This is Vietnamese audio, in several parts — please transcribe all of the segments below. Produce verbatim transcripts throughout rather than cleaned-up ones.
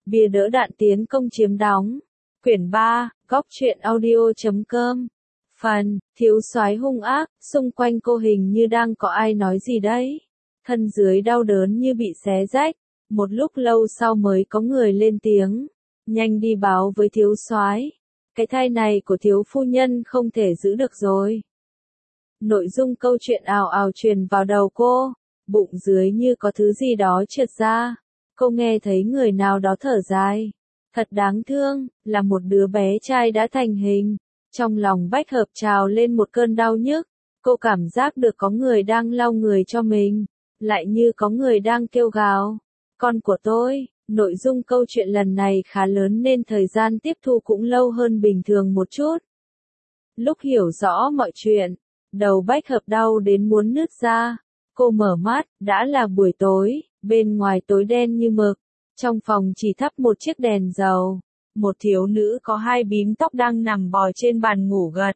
Bia đỡ đạn tiến công chiếm đóng. Quyển ba, góc truyện audio chấm com. Phần, thiếu soái hung ác, xung quanh cô hình như đang có ai nói gì đấy. Thân dưới đau đớn như bị xé rách. Một lúc lâu sau mới có người lên tiếng. Nhanh đi báo với thiếu soái. Cái thai này của thiếu phu nhân không thể giữ được rồi. Nội dung câu chuyện ào ào truyền vào đầu cô. Bụng dưới như có thứ gì đó trượt ra. Cô nghe thấy người nào đó thở dài. Thật đáng thương, là một đứa bé trai đã thành hình. Trong lòng Bách Hợp trào lên một cơn đau nhức. Cô cảm giác được có người đang lau người cho mình. Lại như có người đang kêu gào. Con của tôi. Nội dung câu chuyện lần này khá lớn nên thời gian tiếp thu cũng lâu hơn bình thường một chút. Lúc hiểu rõ mọi chuyện, đầu Bách Hợp đau đến muốn nứt ra. Cô mở mắt, đã là buổi tối, bên ngoài tối đen như mực. Trong phòng chỉ thắp một chiếc đèn dầu. Một thiếu nữ có hai bím tóc đang nằm bò trên bàn ngủ gật.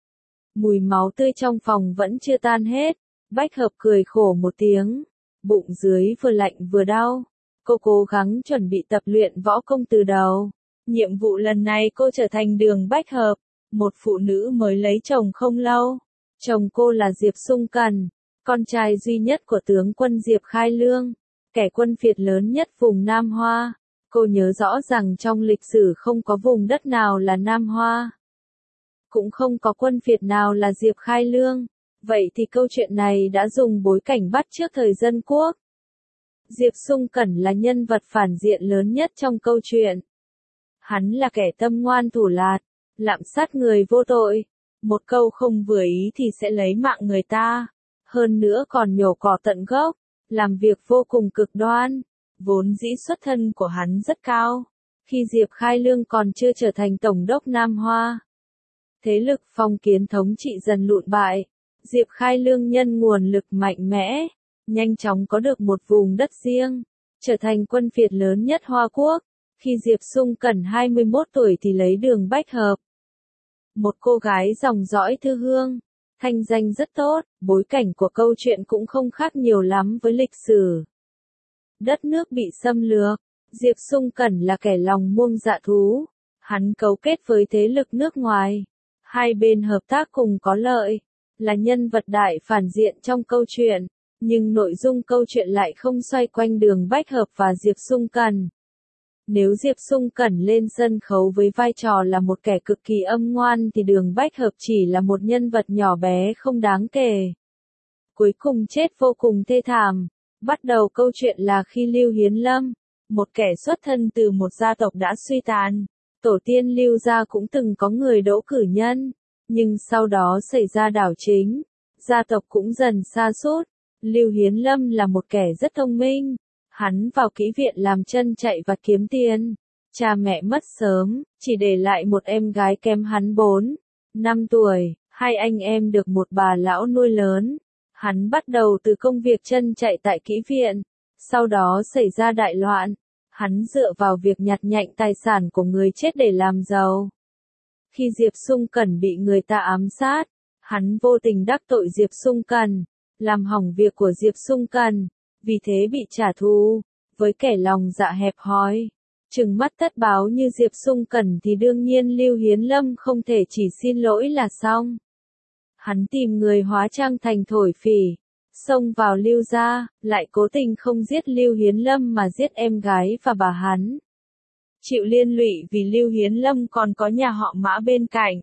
Mùi máu tươi trong phòng vẫn chưa tan hết. Bách Hợp cười khổ một tiếng. Bụng dưới vừa lạnh vừa đau. Cô cố gắng chuẩn bị tập luyện võ công từ đầu. Nhiệm vụ lần này cô trở thành Đường Bách Hợp, một phụ nữ mới lấy chồng không lâu. Chồng cô là Diệp Sung Cần, con trai duy nhất của tướng quân Diệp Khai Lương, kẻ quân phiệt lớn nhất vùng Nam Hoa. Cô nhớ rõ rằng trong lịch sử không có vùng đất nào là Nam Hoa. Cũng không có quân phiệt nào là Diệp Khai Lương. Vậy thì câu chuyện này đã dùng bối cảnh bắt chước thời dân quốc. Diệp Sung Cẩn là nhân vật phản diện lớn nhất trong câu chuyện. Hắn là kẻ tâm ngoan thủ lạt, lạm sát người vô tội. Một câu không vừa ý thì sẽ lấy mạng người ta. Hơn nữa còn nhổ cỏ tận gốc, làm việc vô cùng cực đoan. Vốn dĩ xuất thân của hắn rất cao. Khi Diệp Khai Lương còn chưa trở thành Tổng đốc Nam Hoa, thế lực phong kiến thống trị dần lụn bại. Diệp Khai Lương nhân nguồn lực mạnh mẽ, nhanh chóng có được một vùng đất riêng, trở thành quân phiệt lớn nhất Hoa Quốc. Khi Diệp Sung Cẩn hai mươi mốt tuổi thì lấy Đường Bách Hợp, một cô gái dòng dõi Thư Hương, thanh danh rất tốt. Bối cảnh của câu chuyện cũng không khác nhiều lắm với lịch sử. Đất nước bị xâm lược, Diệp Sung Cẩn là kẻ lòng muông dạ thú. Hắn cấu kết với thế lực nước ngoài, hai bên hợp tác cùng có lợi, là nhân vật đại phản diện trong câu chuyện. Nhưng nội dung câu chuyện lại không xoay quanh Đường Bách Hợp và Diệp Sung Cẩn. Nếu Diệp Sung Cẩn lên sân khấu với vai trò là một kẻ cực kỳ âm ngoan thì Đường Bách Hợp chỉ là một nhân vật nhỏ bé không đáng kể. Cuối cùng chết vô cùng thê thảm. Bắt đầu câu chuyện là khi Lưu Hiến Lâm, một kẻ xuất thân từ một gia tộc đã suy tàn. Tổ tiên Lưu gia cũng từng có người đỗ cử nhân, nhưng sau đó xảy ra đảo chính, gia tộc cũng dần sa sút. Lưu Hiến Lâm là một kẻ rất thông minh. Hắn vào kỹ viện làm chân chạy vặt kiếm tiền. Cha mẹ mất sớm, chỉ để lại một em gái kém hắn bốn năm tuổi. Hai anh em được một bà lão nuôi lớn. Hắn bắt đầu từ công việc chân chạy tại kỹ viện. Sau đó xảy ra đại loạn. Hắn dựa vào việc nhặt nhạnh tài sản của người chết để làm giàu. Khi Diệp Sung Cẩn bị người ta ám sát, hắn vô tình đắc tội Diệp Sung Cẩn, làm hỏng việc của Diệp Sung Cẩn, vì thế bị trả thù. Với kẻ lòng dạ hẹp hòi, trừng mắt tất báo như Diệp Sung Cẩn thì đương nhiên Lưu Hiến Lâm không thể chỉ xin lỗi là xong. Hắn tìm người hóa trang thành thổi phỉ, xông vào Lưu gia, lại cố tình không giết Lưu Hiến Lâm mà giết em gái và bà hắn. Chịu liên lụy vì Lưu Hiến Lâm còn có nhà họ Mã bên cạnh.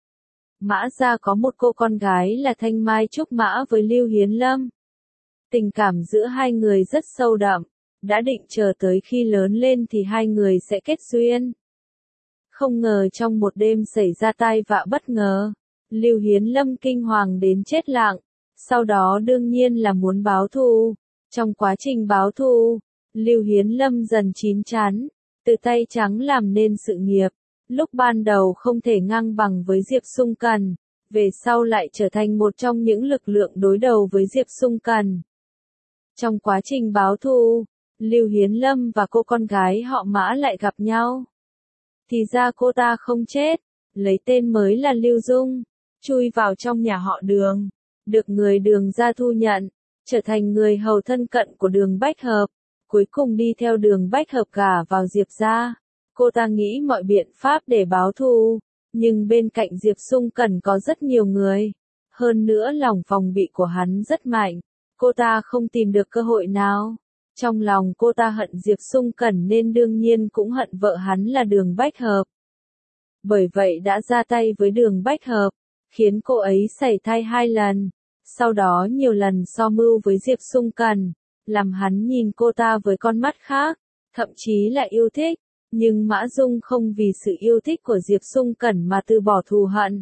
Mã gia có một cô con gái là Thanh Mai Trúc Mã với Lưu Hiến Lâm. Tình cảm giữa hai người rất sâu đậm, đã định chờ tới khi lớn lên thì hai người sẽ kết duyên. Không ngờ trong một đêm xảy ra tai vạ bất ngờ, Lưu Hiến Lâm kinh hoàng đến chết lặng, sau đó đương nhiên là muốn báo thù. Trong quá trình báo thù, Lưu Hiến Lâm dần chín chắn, từ tay trắng làm nên sự nghiệp. Lúc ban đầu không thể ngang bằng với Diệp Sung Cẩn, về sau lại trở thành một trong những lực lượng đối đầu với Diệp Sung Cẩn. Trong quá trình báo thù, Lưu Hiến Lâm và cô con gái họ Mã lại gặp nhau. Thì ra cô ta không chết, lấy tên mới là Lưu Dung, chui vào trong nhà họ Đường, được người Đường gia thu nhận, trở thành người hầu thân cận của Đường Bách Hợp. cuối cùng đi theo Đường Bách Hợp gả vào Diệp gia. Cô ta nghĩ mọi biện pháp để báo thù, nhưng bên cạnh Diệp Sung Cẩn có rất nhiều người. Hơn nữa lòng phòng bị của hắn rất mạnh, cô ta không tìm được cơ hội nào. Trong lòng cô ta hận Diệp Sung Cẩn nên đương nhiên cũng hận vợ hắn là Đường Bách Hợp. Bởi vậy đã ra tay với Đường Bách Hợp, khiến cô ấy sảy thai hai lần, sau đó nhiều lần so mưu với Diệp Sung Cẩn, làm hắn nhìn cô ta với con mắt khác, thậm chí là yêu thích. Nhưng Mã Dung không vì sự yêu thích của Diệp Sung Cẩn mà từ bỏ thù hận.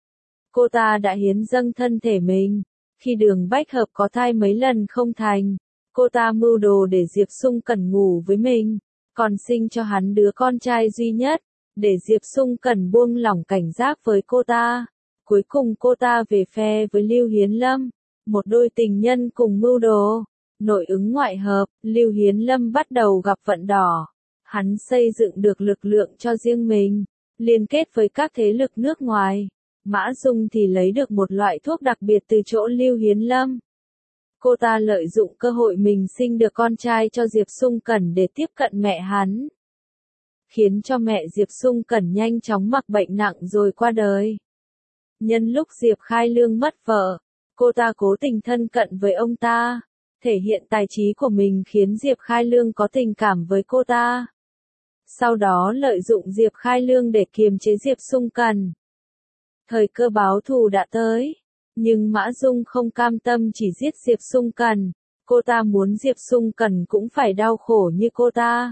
Cô ta đã hiến dâng thân thể mình. Khi Đường Bách Hợp có thai mấy lần không thành, cô ta mưu đồ để Diệp Sung Cẩn ngủ với mình, còn sinh cho hắn đứa con trai duy nhất, để Diệp Sung Cẩn buông lỏng cảnh giác với cô ta. Cuối cùng cô ta về phe với Lưu Hiến Lâm, một đôi tình nhân cùng mưu đồ. Nội ứng ngoại hợp, Lưu Hiến Lâm bắt đầu gặp vận đỏ. Hắn xây dựng được lực lượng cho riêng mình, liên kết với các thế lực nước ngoài. Mã Dung thì lấy được một loại thuốc đặc biệt từ chỗ Lưu Hiến Lâm. Cô ta lợi dụng cơ hội mình sinh được con trai cho Diệp Sung Cẩn để tiếp cận mẹ hắn, khiến cho mẹ Diệp Sung Cẩn nhanh chóng mắc bệnh nặng rồi qua đời. Nhân lúc Diệp Khai Lương mất vợ, cô ta cố tình thân cận với ông ta, thể hiện tài trí của mình khiến Diệp Khai Lương có tình cảm với cô ta. Sau đó lợi dụng Diệp Khai Lương để kiềm chế Diệp Sung Cẩn. Thời cơ báo thù đã tới, nhưng Mã Dung không cam tâm chỉ giết Diệp Sung Cẩn, cô ta muốn Diệp Sung Cẩn cũng phải đau khổ như cô ta.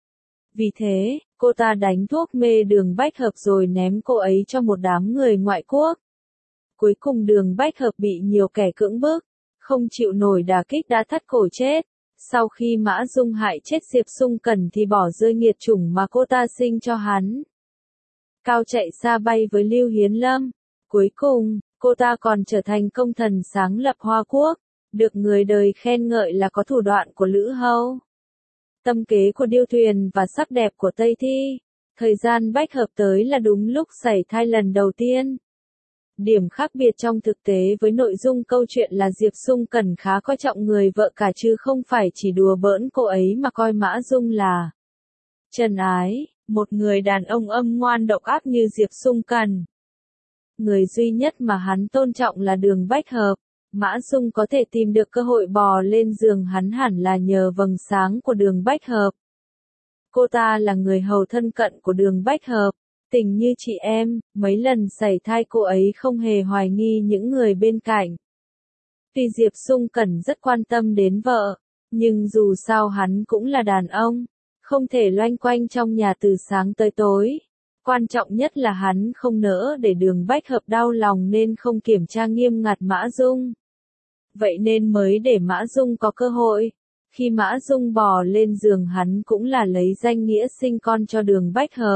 Vì thế, cô ta đánh thuốc mê Đường Bách Hợp rồi ném cô ấy cho một đám người ngoại quốc. Cuối cùng Đường Bách Hợp bị nhiều kẻ cưỡng bức, không chịu nổi đả kích đã thắt cổ chết. Sau khi Mã Dung hại chết Diệp Sung Cẩn thì bỏ rơi nghiệt chủng mà cô ta sinh cho hắn. Cao chạy xa bay với Lưu Hiến Lâm. Cuối cùng, cô ta còn trở thành công thần sáng lập Hoa Quốc, được người đời khen ngợi là có thủ đoạn của Lữ Hâu. Tâm kế của Điêu Thuyền và sắc đẹp của Tây Thi. Thời gian Bách Hợp tới là đúng lúc sảy thai lần đầu tiên. Điểm khác biệt trong thực tế với nội dung câu chuyện là Diệp Sung Cẩn khá coi trọng người vợ cả chứ không phải chỉ đùa bỡn cô ấy mà coi Mã Dung là trần ái, một người đàn ông âm ngoan độc ác như Diệp Sung Cẩn. Người duy nhất mà hắn tôn trọng là Đường Bách Hợp. Mã Dung có thể tìm được cơ hội bò lên giường hắn hẳn là nhờ vầng sáng của Đường Bách Hợp. Cô ta là người hầu thân cận của Đường Bách Hợp, tình như chị em, mấy lần sảy thai cô ấy không hề hoài nghi những người bên cạnh. Tuy Diệp Sung Cẩn rất quan tâm đến vợ, nhưng dù sao hắn cũng là đàn ông, không thể loanh quanh trong nhà từ sáng tới tối. Quan trọng nhất là hắn không nỡ để Đường Bách Hợp đau lòng nên không kiểm tra nghiêm ngặt Mã Dung. Vậy nên mới để Mã Dung có cơ hội. Khi Mã Dung bò lên giường hắn cũng là lấy danh nghĩa sinh con cho Đường Bách Hợp,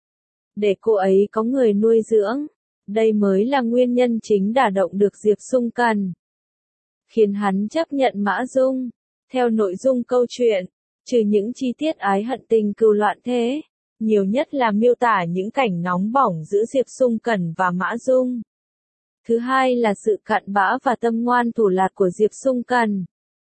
để cô ấy có người nuôi dưỡng. Đây mới là nguyên nhân chính đả động được Diệp Sung Cẩn, khiến hắn chấp nhận Mã Dung. Theo nội dung câu chuyện, trừ những chi tiết ái hận tình cừu loạn thế, nhiều nhất là miêu tả những cảnh nóng bỏng giữa Diệp Sung Cẩn và Mã Dung. Thứ hai là sự cặn bã và tâm ngoan thủ lạt của Diệp Sung Cẩn.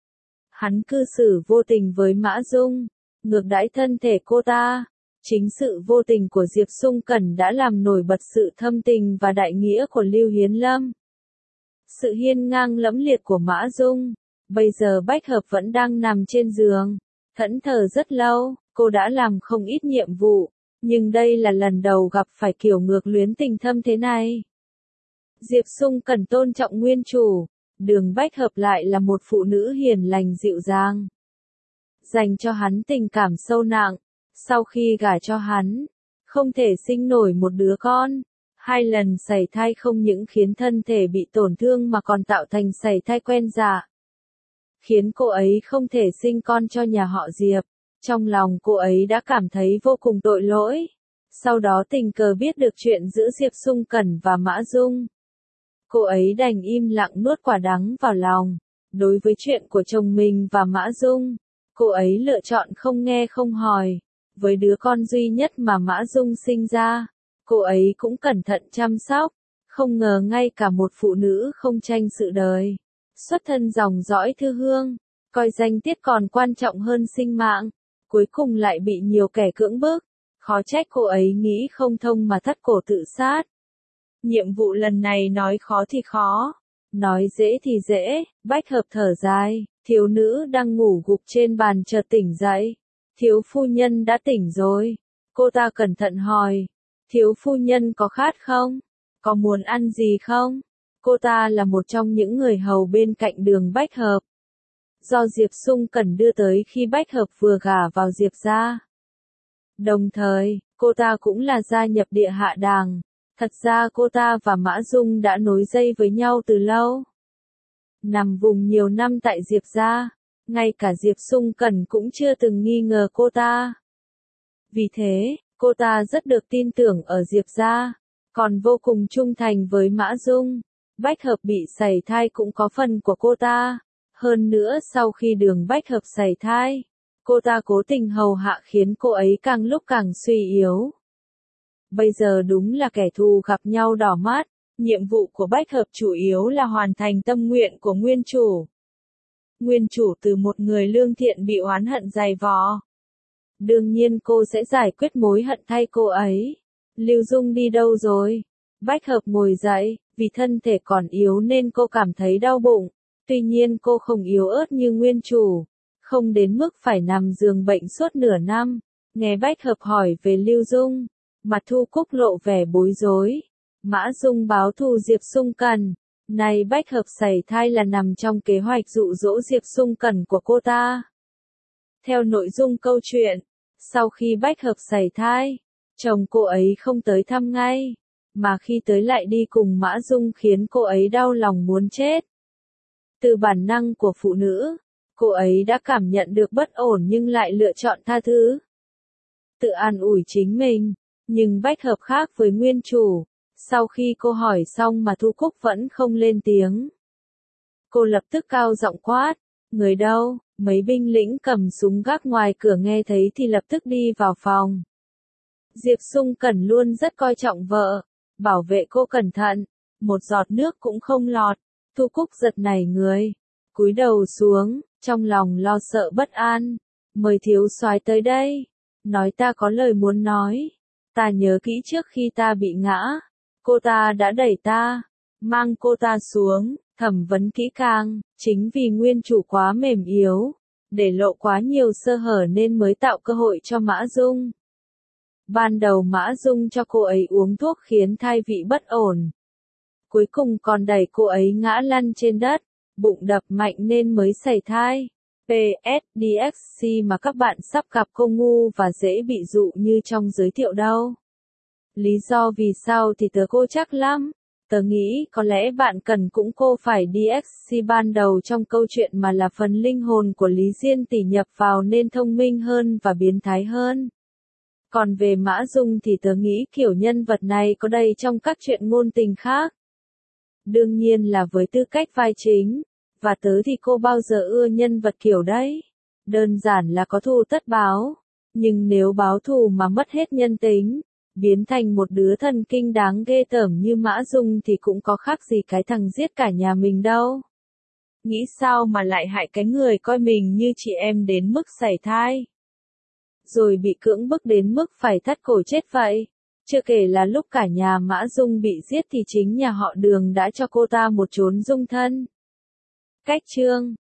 Hắn cư xử vô tình với Mã Dung, ngược đãi thân thể cô ta. Chính sự vô tình của Diệp Sung Cẩn đã làm nổi bật sự thâm tình và đại nghĩa của Lưu Hiến Lâm. Sự hiên ngang lẫm liệt của Mã Dung. Bây giờ Bách Hợp vẫn đang nằm trên giường, thẫn thờ rất lâu, cô đã làm không ít nhiệm vụ, nhưng đây là lần đầu gặp phải kiểu ngược luyến tình thâm thế này. Diệp Sung Cẩn tôn trọng nguyên chủ, Đường Bách Hợp lại là một phụ nữ hiền lành dịu dàng, dành cho hắn tình cảm sâu nặng. Sau khi gả cho hắn, không thể sinh nổi một đứa con. Hai lần sảy thai không những khiến thân thể bị tổn thương mà còn tạo thành sảy thai quen dạ, khiến cô ấy không thể sinh con cho nhà họ Diệp. Trong lòng cô ấy đã cảm thấy vô cùng tội lỗi. Sau đó tình cờ biết được chuyện giữa Diệp Sung Cẩn và Mã Dung. Cô ấy đành im lặng nuốt quả đắng vào lòng. Đối với chuyện của chồng mình và Mã Dung, cô ấy lựa chọn không nghe không hỏi. Với đứa con duy nhất mà Mã Dung sinh ra, cô ấy cũng cẩn thận chăm sóc. Không ngờ ngay cả một phụ nữ không tranh sự đời, xuất thân dòng dõi thư hương, coi danh tiết còn quan trọng hơn sinh mạng, cuối cùng lại bị nhiều kẻ cưỡng bức, khó trách cô ấy nghĩ không thông mà thắt cổ tự sát. Nhiệm vụ lần này nói khó thì khó, nói dễ thì dễ, Bách Hợp thở dài, thiếu nữ đang ngủ gục trên bàn chợt tỉnh dậy. Thiếu phu nhân đã tỉnh rồi. Cô ta cẩn thận hỏi, thiếu phu nhân có khát không? Có muốn ăn gì không? Cô ta là một trong những người hầu bên cạnh Đường Bách Hợp, do Diệp Sung Cẩn đưa tới khi Bách Hợp vừa gả vào Diệp gia. Đồng thời, cô ta cũng là gia nhập Địa Hạ Đàng. Thật ra cô ta và Mã Dung đã nối dây với nhau từ lâu. Nằm vùng nhiều năm tại Diệp gia, ngay cả Diệp Sung Cẩn cũng chưa từng nghi ngờ cô ta. Vì thế, cô ta rất được tin tưởng ở Diệp gia, còn vô cùng trung thành với Mã Dung. Bách Hợp bị sảy thai cũng có phần của cô ta. Hơn nữa sau khi Đường Bách Hợp sảy thai, cô ta cố tình hầu hạ khiến cô ấy càng lúc càng suy yếu. Bây giờ đúng là kẻ thù gặp nhau đỏ mắt. Nhiệm vụ của Bách Hợp chủ yếu là hoàn thành tâm nguyện của nguyên chủ. Nguyên chủ từ một người lương thiện bị oán hận dày vò. Đương nhiên cô sẽ giải quyết mối hận thay cô ấy. Lưu Dung đi đâu rồi? Bách Hợp ngồi dậy, vì thân thể còn yếu nên cô cảm thấy đau bụng. Tuy nhiên cô không yếu ớt như nguyên chủ, không đến mức phải nằm giường bệnh suốt nửa năm. Nghe Bách Hợp hỏi về Lưu Dung, mặt Thu Cúc lộ vẻ bối rối. Mã Dung báo thù Diệp Sung Cẩn. Này Bách Hợp sảy thai là nằm trong kế hoạch dụ dỗ Diệp Sung Cẩn của cô ta. Theo nội dung câu chuyện, sau khi Bách Hợp sảy thai, chồng cô ấy không tới thăm ngay, mà khi tới lại đi cùng Mã Dung khiến cô ấy đau lòng muốn chết. Từ bản năng của phụ nữ, cô ấy đã cảm nhận được bất ổn nhưng lại lựa chọn tha thứ, tự an ủi chính mình. Nhưng Bách Hợp khác với nguyên chủ. Sau khi cô hỏi xong mà Thu Cúc vẫn không lên tiếng, cô lập tức cao giọng quát, người đâu? Mấy binh lĩnh cầm súng gác ngoài cửa nghe thấy thì lập tức đi vào phòng. Diệp Sung Cẩn luôn rất coi trọng vợ, bảo vệ cô cẩn thận, một giọt nước cũng không lọt. Thu Cúc giật nảy người, cúi đầu xuống, trong lòng lo sợ bất an. Mời thiếu soái tới đây, nói ta có lời muốn nói. Ta nhớ kỹ trước khi ta bị ngã, cô ta đã đẩy ta, mang cô ta xuống, thẩm vấn kỹ càng, chính vì nguyên chủ quá mềm yếu, để lộ quá nhiều sơ hở nên mới tạo cơ hội cho Mã Dung. Ban đầu Mã Dung cho cô ấy uống thuốc khiến thai vị bất ổn. Cuối cùng còn đẩy cô ấy ngã lăn trên đất, bụng đập mạnh nên mới sảy thai. pê ét đê ích xê mà các bạn sắp gặp cô ngu và dễ bị dụ như trong giới thiệu đâu. Lý do vì sao thì tớ cô chắc lắm. Tớ nghĩ có lẽ bạn cần cũng cô phải đê ích xê ban đầu trong câu chuyện mà là phần linh hồn của Lý Diên Tỷ nhập vào nên thông minh hơn và biến thái hơn. Còn về Mã Dung thì tớ nghĩ kiểu nhân vật này có đây trong các chuyện ngôn tình khác. Đương nhiên là với tư cách vai chính, và tớ thì cô bao giờ ưa nhân vật kiểu đấy. Đơn giản là có thù tất báo, nhưng nếu báo thù mà mất hết nhân tính, biến thành một đứa thần kinh đáng ghê tởm như Mã Dung thì cũng có khác gì cái thằng giết cả nhà mình đâu. Nghĩ sao mà lại hại cái người coi mình như chị em đến mức sảy thai, rồi bị cưỡng bức đến mức phải thắt cổ chết vậy. Chưa kể là lúc cả nhà Mã Dung bị giết thì chính nhà họ Đường đã cho cô ta một chốn dung thân. Cách chương